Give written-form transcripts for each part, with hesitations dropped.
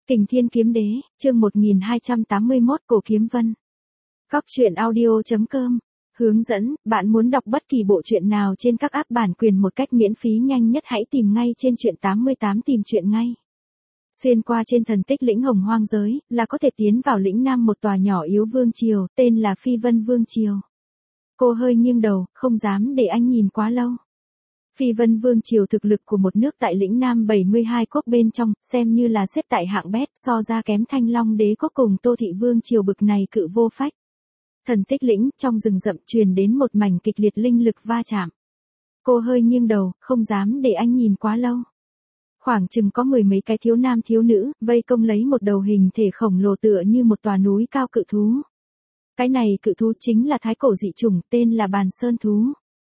Kình Thiên Kiếm Đế, chương 1281 Cổ Kiếm Vân. Cóc truyện audio.com. Hướng dẫn, bạn muốn đọc bất kỳ bộ truyện nào trên các app bản quyền một cách miễn phí nhanh nhất hãy tìm ngay trên truyện 88 tìm truyện ngay. Xuyên qua trên thần tích lĩnh Hồng Hoang giới, là có thể tiến vào lĩnh Nam một tòa nhỏ yếu vương triều, tên là Phi Vân Vương Triều. Cô hơi nghiêng đầu, không dám để anh nhìn quá lâu. Phi Vân Vương Triều thực lực của một nước tại lĩnh Nam 72 quốc bên trong, xem như là xếp tại hạng bét, so ra kém Thanh Long Đế quốc cùng Tô Thị Vương Triều bực này cự vô phách. Thần tích lĩnh, trong rừng rậm truyền đến một mảnh kịch liệt linh lực va chạm. Cô hơi nghiêng đầu, không dám để anh nhìn quá lâu. Khoảng chừng có mười mấy cái thiếu nam thiếu nữ, vây công lấy một đầu hình thể khổng lồ tựa như một tòa núi cao cự thú. Cái này cự thú chính là thái cổ dị chủng, tên là Bàn Sơn Thú.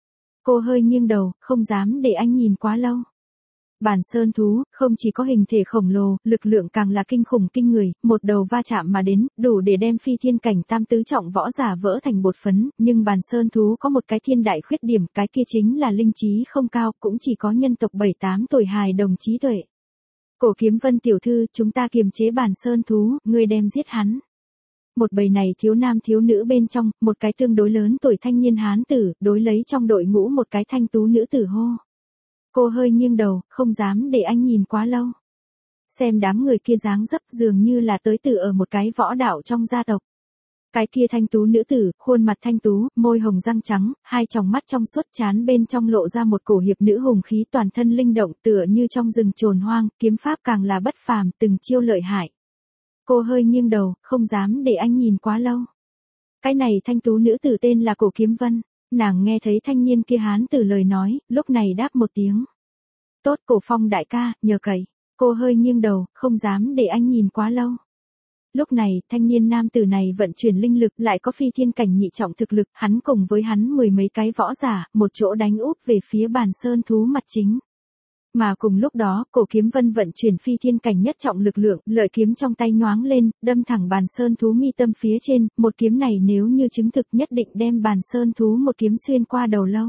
Cô hơi nghiêng đầu, không dám để anh nhìn quá lâu. Bàn Sơn Thú, không chỉ có hình thể khổng lồ, lực lượng càng là kinh khủng kinh người, một đầu va chạm mà đến, đủ để đem phi thiên cảnh tam tứ trọng võ giả vỡ thành bột phấn, nhưng Bàn Sơn Thú có một cái thiên đại khuyết điểm, cái kia chính là linh trí không cao, cũng chỉ có nhân tộc 7-8 tuổi hài đồng trí tuệ. Cổ Kiếm Vân tiểu thư, chúng ta kiềm chế Bàn Sơn Thú, ngươi đem giết hắn. Một bầy này thiếu nam thiếu nữ bên trong, một cái tương đối lớn tuổi thanh niên hán tử, đối lấy trong đội ngũ một cái thanh tú nữ tử hô. Cô hơi nghiêng đầu, không dám để anh nhìn quá lâu. Xem đám người kia dáng dấp dường như là tới từ ở một cái võ đạo trong gia tộc. Cái kia thanh tú nữ tử, khuôn mặt thanh tú, môi hồng răng trắng, hai tròng mắt trong suốt trán bên trong lộ ra một cổ hiệp nữ hùng khí toàn thân linh động tựa như trong rừng trồn hoang, kiếm pháp càng là bất phàm, từng chiêu lợi hại. Cô hơi nghiêng đầu, không dám để anh nhìn quá lâu. Cái này thanh tú nữ tử tên là Cổ Kiếm Vân, nàng nghe thấy thanh niên kia hán tử lời nói, lúc này đáp một tiếng. Tốt Cổ Phong đại ca, nhờ cậy. Cô hơi nghiêng đầu, không dám để anh nhìn quá lâu. Lúc này, thanh niên nam tử này vận chuyển linh lực lại có phi thiên cảnh nhị trọng thực lực, hắn cùng với hắn mười mấy cái võ giả, một chỗ đánh úp về phía Bàn Sơn Thú mặt chính. Mà cùng lúc đó, Cổ Kiếm Vân vận chuyển phi thiên cảnh nhất trọng lực lượng, lợi kiếm trong tay nhoáng lên, đâm thẳng Bàn Sơn Thú mi tâm phía trên, một kiếm này nếu như chứng thực nhất định đem Bàn Sơn Thú một kiếm xuyên qua đầu lâu.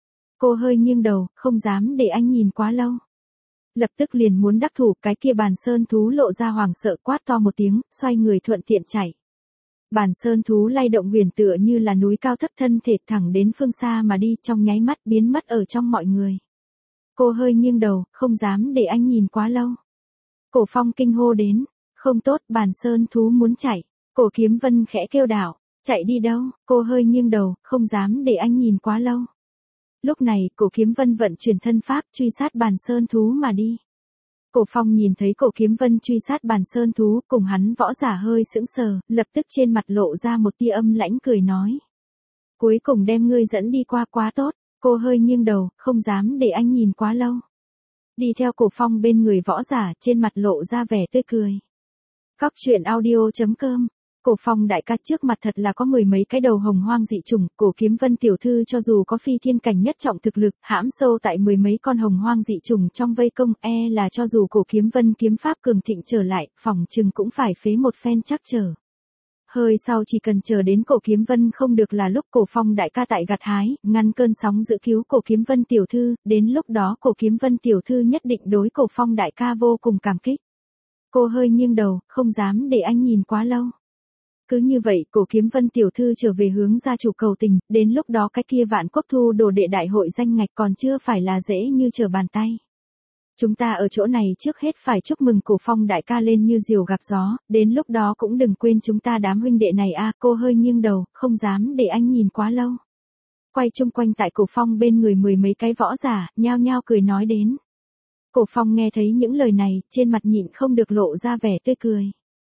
Cô hơi nghiêng đầu, không dám để anh nhìn quá lâu. Lập tức liền muốn đắc thủ, cái kia Bàn Sơn Thú lộ ra hoảng sợ quát to một tiếng, xoay người thuận tiện chạy. Bàn Sơn Thú lay động huyền tựa như là núi cao thấp thân thể thẳng đến phương xa mà đi, trong nháy mắt biến mất ở trong mọi người. Cô hơi nghiêng đầu, không dám để anh nhìn quá lâu. Cổ Phong kinh hô đến, không tốt, Bàn Sơn Thú muốn chạy. Cổ Kiếm Vân khẽ kêu đảo, chạy đi đâu? Cô hơi nghiêng đầu, không dám để anh nhìn quá lâu. Lúc này, Cổ Kiếm Vân vận chuyển thân pháp truy sát Bàn Sơn Thú mà đi. Cổ Phong nhìn thấy Cổ Kiếm Vân truy sát Bàn Sơn Thú, cùng hắn võ giả hơi sững sờ, lập tức trên mặt lộ ra một tia âm lãnh cười nói. Cuối cùng đem ngươi dẫn đi qua, quá tốt. Cô hơi nghiêng đầu, không dám để anh nhìn quá lâu. Đi theo Cổ Phong bên người võ giả, trên mặt lộ ra vẻ tươi cười. Cóc truyện audio.com. Cổ Phong đại ca trước mặt thật là có mười mấy cái đầu hồng hoang dị chủng, Cổ Kiếm Vân tiểu thư cho dù có phi thiên cảnh nhất trọng thực lực, hãm sâu tại mười mấy con hồng hoang dị chủng trong vây công, là cho dù Cổ Kiếm Vân kiếm pháp cường thịnh trở lại, phòng chừng cũng phải phế một phen chắc trở. Hơi sau chỉ cần chờ đến Cổ Kiếm Vân không được là lúc Cổ Phong đại ca tại gặt hái, ngăn cơn sóng giữ cứu Cổ Kiếm Vân tiểu thư, đến lúc đó Cổ Kiếm Vân tiểu thư nhất định đối Cổ Phong đại ca vô cùng cảm kích. Cô hơi nghiêng đầu, không dám để anh nhìn quá lâu. Cứ như vậy, Cổ Kiếm Vân tiểu thư trở về hướng gia chủ cầu tình, đến lúc đó cái kia Vạn Quốc thu đồ đệ đại hội danh ngạch còn chưa phải là dễ như trở bàn tay. Chúng ta ở chỗ này trước hết phải chúc mừng Cổ Phong đại ca lên như diều gặp gió, đến lúc đó cũng đừng quên chúng ta đám huynh đệ này a. Cô hơi nghiêng đầu, không dám để anh nhìn quá lâu. Quay chung quanh tại Cổ Phong bên người mười mấy cái võ giả, nhao nhao cười nói đến. Cổ Phong nghe thấy những lời này, trên mặt nhịn không được lộ ra vẻ tươi cười.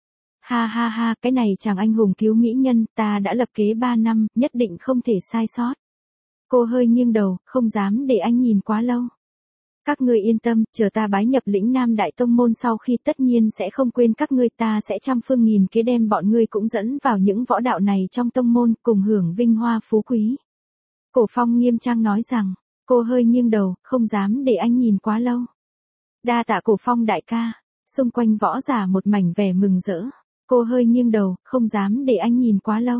Ha ha ha, cái này chàng anh hùng cứu mỹ nhân, ta đã lập kế 3 năm, nhất định không thể sai sót. Cô hơi nghiêng đầu, không dám để anh nhìn quá lâu. Các ngươi yên tâm, chờ ta bái nhập lĩnh Nam Đại Tông Môn sau khi tất nhiên sẽ không quên các ngươi, ta sẽ trăm phương nghìn kế đem bọn ngươi cũng dẫn vào những võ đạo này trong tông môn, cùng hưởng vinh hoa phú quý. Cổ Phong nghiêm trang nói rằng, cô hơi nghiêng đầu, không dám để anh nhìn quá lâu. Đa tạ Cổ Phong đại ca, xung quanh võ giả một mảnh vẻ mừng rỡ. Cô hơi nghiêng đầu, không dám để anh nhìn quá lâu.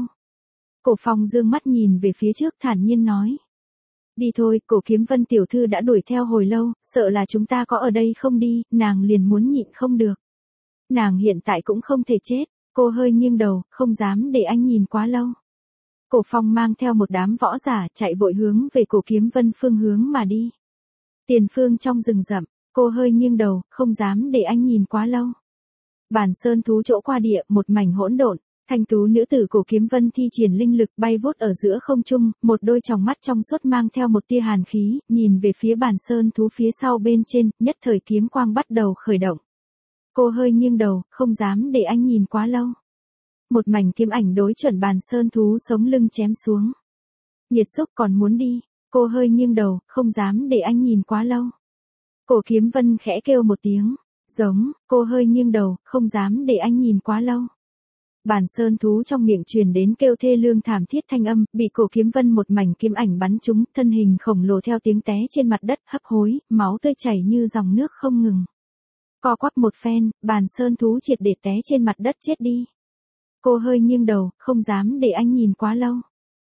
Cổ Phong dương mắt nhìn về phía trước thản nhiên nói. Đi thôi, Cổ Kiếm Vân tiểu thư đã đuổi theo hồi lâu, sợ là chúng ta có ở đây không đi, nàng liền muốn nhịn không được. Nàng hiện tại cũng không thể chết. Cô hơi nghiêng đầu, không dám để anh nhìn quá lâu. Cổ Phong mang theo một đám võ giả chạy vội hướng về Cổ Kiếm Vân phương hướng mà đi. Tiền phương trong rừng rậm, cô hơi nghiêng đầu, không dám để anh nhìn quá lâu. Bản sơn thú chỗ qua địa, một mảnh hỗn độn, thanh tú nữ tử Cổ Kiếm Vân thi triển linh lực bay vút ở giữa không trung, một đôi tròng mắt trong suốt mang theo một tia hàn khí, nhìn về phía bản sơn thú phía sau bên trên, nhất thời kiếm quang bắt đầu khởi động. Cô hơi nghiêng đầu, không dám để anh nhìn quá lâu. Một mảnh kiếm ảnh đối chuẩn bản sơn thú sống lưng chém xuống. Nhiệt xúc còn muốn đi, cô hơi nghiêng đầu, không dám để anh nhìn quá lâu. Cổ Kiếm Vân khẽ kêu một tiếng, giống, cô hơi nghiêng đầu, không dám để anh nhìn quá lâu. Bản sơn thú trong miệng truyền đến kêu thê lương thảm thiết thanh âm, bị Cổ Kiếm Vân một mảnh kiếm ảnh bắn trúng, thân hình khổng lồ theo tiếng té trên mặt đất, hấp hối, máu tươi chảy như dòng nước không ngừng. Co quắp một phen, bản sơn thú triệt để té trên mặt đất chết đi. Cô hơi nghiêng đầu, không dám để anh nhìn quá lâu.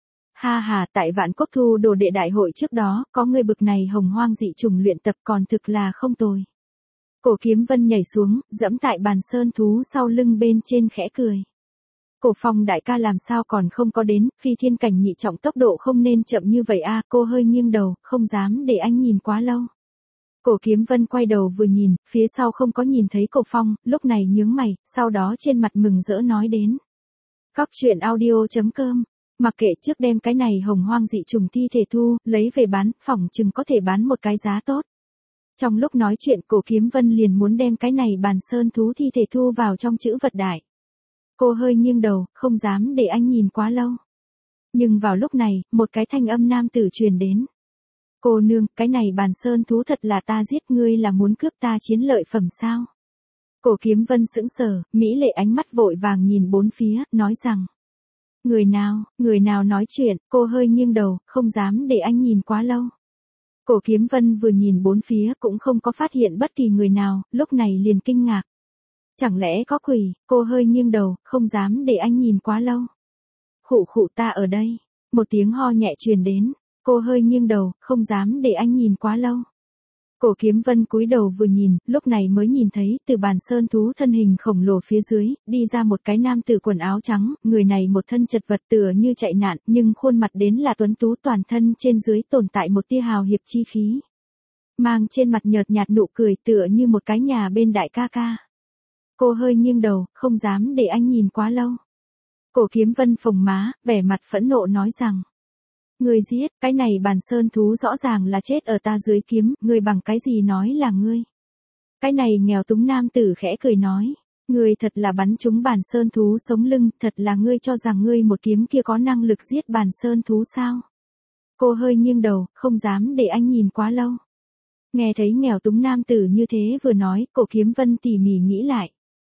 Ha ha, tại Vạn Cốc Thu Đồ Đệ đại hội trước đó, có người bực này hồng hoang dị trùng luyện tập còn thực là không tồi. Cổ Kiếm Vân nhảy xuống, dẫm tại bàn sơn thú sau lưng bên trên khẽ cười. Cổ Phong đại ca làm sao còn không có đến, phi thiên cảnh nhị trọng tốc độ không nên chậm như vậy a. Cô hơi nghiêng đầu, không dám để anh nhìn quá lâu. Cổ Kiếm Vân quay đầu vừa nhìn, phía sau không có nhìn thấy Cổ Phong, lúc này nhướng mày, sau đó trên mặt mừng rỡ nói đến. Cóc truyện audio.com. Mặc kệ trước đem cái này hồng hoang dị trùng thi thể thu, lấy về bán, phỏng chừng có thể bán một cái giá tốt. Trong lúc nói chuyện Cổ Kiếm Vân liền muốn đem cái này bàn sơn thú thi thể thu vào trong chữ vật đại. Cô hơi nghiêng đầu, không dám để anh nhìn quá lâu. Nhưng vào lúc này, một cái thanh âm nam tử truyền đến. Cô nương, cái này bàn sơn thú thật là ta giết, ngươi là muốn cướp ta chiến lợi phẩm sao? Cổ Kiếm Vân sững sờ, mỹ lệ ánh mắt vội vàng nhìn bốn phía, nói rằng. Người nào nói chuyện, cô hơi nghiêng đầu, không dám để anh nhìn quá lâu. Cổ Kiếm Vân vừa nhìn bốn phía cũng không có phát hiện bất kỳ người nào, lúc này liền kinh ngạc. Chẳng lẽ có quỷ, cô hơi nghiêng đầu, không dám để anh nhìn quá lâu. Khụ khụ, ta ở đây. Một tiếng ho nhẹ truyền đến, cô hơi nghiêng đầu, không dám để anh nhìn quá lâu. Cổ Kiếm Vân cúi đầu vừa nhìn, lúc này mới nhìn thấy, từ bàn sơn thú thân hình khổng lồ phía dưới, đi ra một cái nam tử quần áo trắng, người này một thân chật vật tựa như chạy nạn, nhưng khuôn mặt đến là tuấn tú, toàn thân trên dưới tồn tại một tia hào hiệp chi khí. Mang trên mặt nhợt nhạt nụ cười tựa như một cái nhà bên đại ca ca. Cô hơi nghiêng đầu, không dám để anh nhìn quá lâu. Cổ Kiếm Vân phồng má, vẻ mặt phẫn nộ nói rằng. Ngươi giết, cái này bàn sơn thú rõ ràng là chết ở ta dưới kiếm, ngươi bằng cái gì nói là ngươi. Cái này nghèo túng nam tử khẽ cười nói. Ngươi thật là bắn trúng bàn sơn thú sống lưng, thật là ngươi cho rằng ngươi một kiếm kia có năng lực giết bàn sơn thú sao. Cô hơi nghiêng đầu, không dám để anh nhìn quá lâu. Nghe thấy nghèo túng nam tử như thế vừa nói, Cổ Kiếm Vân tỉ mỉ nghĩ lại.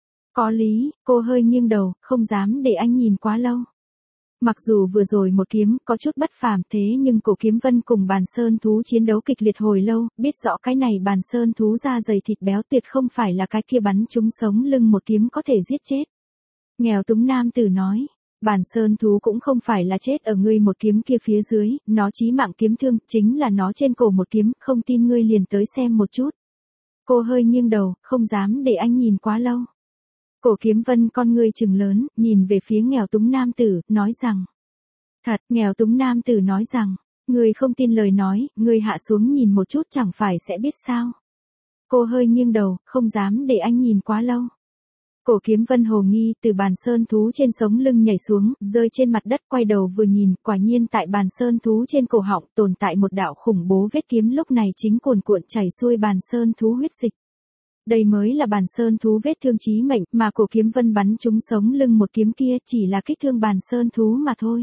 Có lý, cô hơi nghiêng đầu, không dám để anh nhìn quá lâu. Mặc dù vừa rồi một kiếm có chút bất phàm thế nhưng Cổ Kiếm Vân cùng bàn sơn thú chiến đấu kịch liệt hồi lâu, biết rõ cái này bàn sơn thú da dày thịt béo tuyệt không phải là cái kia bắn trúng sống lưng một kiếm có thể giết chết. Nghèo túng nam tử nói, bàn sơn thú cũng không phải là chết ở ngươi một kiếm kia phía dưới, nó chí mạng kiếm thương, chính là nó trên cổ một kiếm, không tin ngươi liền tới xem một chút. Cô hơi nghiêng đầu, không dám để anh nhìn quá lâu. Cổ Kiếm Vân con ngươi trừng lớn, nhìn về phía nghèo túng nam tử, nói rằng. Thật, nghèo túng nam tử nói rằng, ngươi không tin lời nói, ngươi hạ xuống nhìn một chút chẳng phải sẽ biết sao. Cô hơi nghiêng đầu, không dám để anh nhìn quá lâu. Cổ Kiếm Vân hồ nghi từ bàn sơn thú trên sống lưng nhảy xuống, rơi trên mặt đất quay đầu vừa nhìn, quả nhiên tại bàn sơn thú trên cổ họng tồn tại một đạo khủng bố vết kiếm lúc này chính cuồn cuộn chảy xuôi bàn sơn thú huyết dịch. Đây mới là bàn sơn thú vết thương chí mệnh mà Cổ Kiếm Vân bắn trúng sống lưng một kiếm kia chỉ là kích thương bàn sơn thú mà thôi.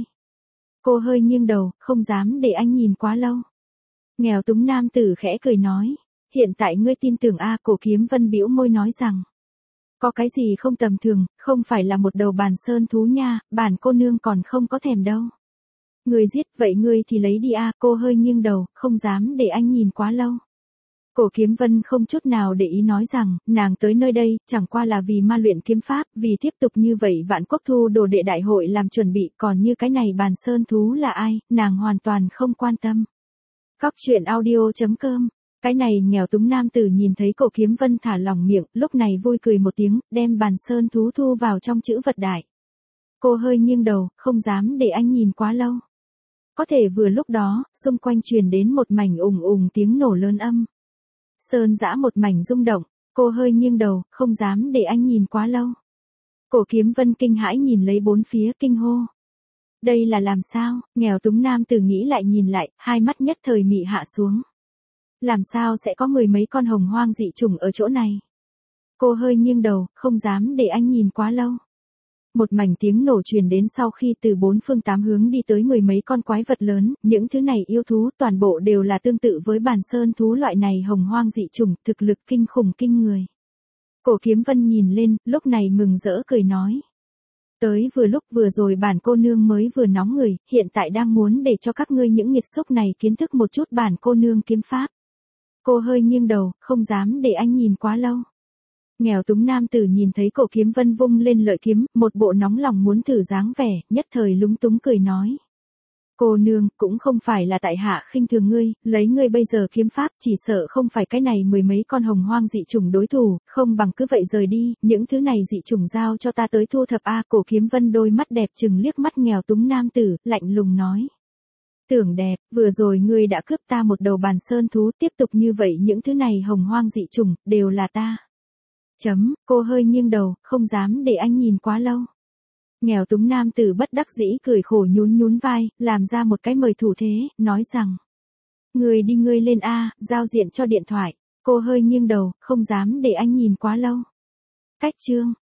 Cô hơi nghiêng đầu, không dám để anh nhìn quá lâu. Nghèo túng nam tử khẽ cười nói, hiện tại ngươi tin tưởng a? Cổ Kiếm Vân bĩu môi nói rằng. Có cái gì không tầm thường, không phải là một đầu bàn sơn thú nha, bản cô nương còn không có thèm đâu. Ngươi giết, vậy ngươi thì lấy đi a? Cô hơi nghiêng đầu, không dám để anh nhìn quá lâu. Cổ Kiếm Vân không chút nào để ý nói rằng, nàng tới nơi đây, chẳng qua là vì ma luyện kiếm pháp, vì tiếp tục như vậy Vạn Quốc Thu Đồ Đệ đại hội làm chuẩn bị, còn như cái này bàn sơn thú là ai, nàng hoàn toàn không quan tâm. Cóc truyện audio.com Cái này nghèo túng nam tử nhìn thấy Cổ Kiếm Vân thả lỏng miệng, lúc này vui cười một tiếng, đem bàn sơn thú thu vào trong chữ vật đại. Cô hơi nghiêng đầu, không dám để anh nhìn quá lâu. Có thể vừa lúc đó, xung quanh truyền đến một mảnh ùng ùng tiếng nổ lớn âm. Sơn giã một mảnh rung động, cô hơi nghiêng đầu, không dám để anh nhìn quá lâu. Cổ Kiếm Vân kinh hãi nhìn lấy bốn phía kinh hô. Đây là làm sao? Nghèo túng nam tử nghĩ lại nhìn lại, hai mắt nhất thời mị hạ xuống. Làm sao sẽ có mười mấy con hồng hoang dị chủng ở chỗ này? Cô hơi nghiêng đầu, không dám để anh nhìn quá lâu. Một mảnh tiếng nổ truyền đến sau khi từ bốn phương tám hướng đi tới mười mấy con quái vật lớn, những thứ này yêu thú toàn bộ đều là tương tự với bản sơn thú loại này hồng hoang dị chủng, thực lực kinh khủng kinh người. Cổ Kiếm Vân nhìn lên, lúc này mừng rỡ cười nói. Tới vừa lúc vừa rồi bản cô nương mới vừa nóng người, hiện tại đang muốn để cho các ngươi những nghiệt xúc này kiến thức một chút bản cô nương kiếm pháp. Cô hơi nghiêng đầu, không dám để anh nhìn quá lâu. Nghèo túng nam tử nhìn thấy Cổ Kiếm Vân vung lên lợi kiếm, một bộ nóng lòng muốn thử dáng vẻ, nhất thời lúng túng cười nói. Cô nương, cũng không phải là tại hạ khinh thường ngươi, lấy ngươi bây giờ kiếm pháp, chỉ sợ không phải cái này mười mấy con hồng hoang dị chủng đối thủ, không bằng cứ vậy rời đi, những thứ này dị chủng giao cho ta tới thu thập a. Cổ Kiếm Vân đôi mắt đẹp chừng liếc mắt nghèo túng nam tử, lạnh lùng nói. Tưởng đẹp, vừa rồi ngươi đã cướp ta một đầu bàn sơn thú, tiếp tục như vậy những thứ này hồng hoang dị chủng, đều là ta. Cô hơi nghiêng đầu, không dám để anh nhìn quá lâu. Nghèo túng nam tử bất đắc dĩ cười khổ nhún nhún vai, làm ra một cái mời thủ thế, nói rằng. Ngươi đi ngươi lên a, giao diện cho điện thoại. Cô hơi nghiêng đầu, không dám để anh nhìn quá lâu. Cách chương.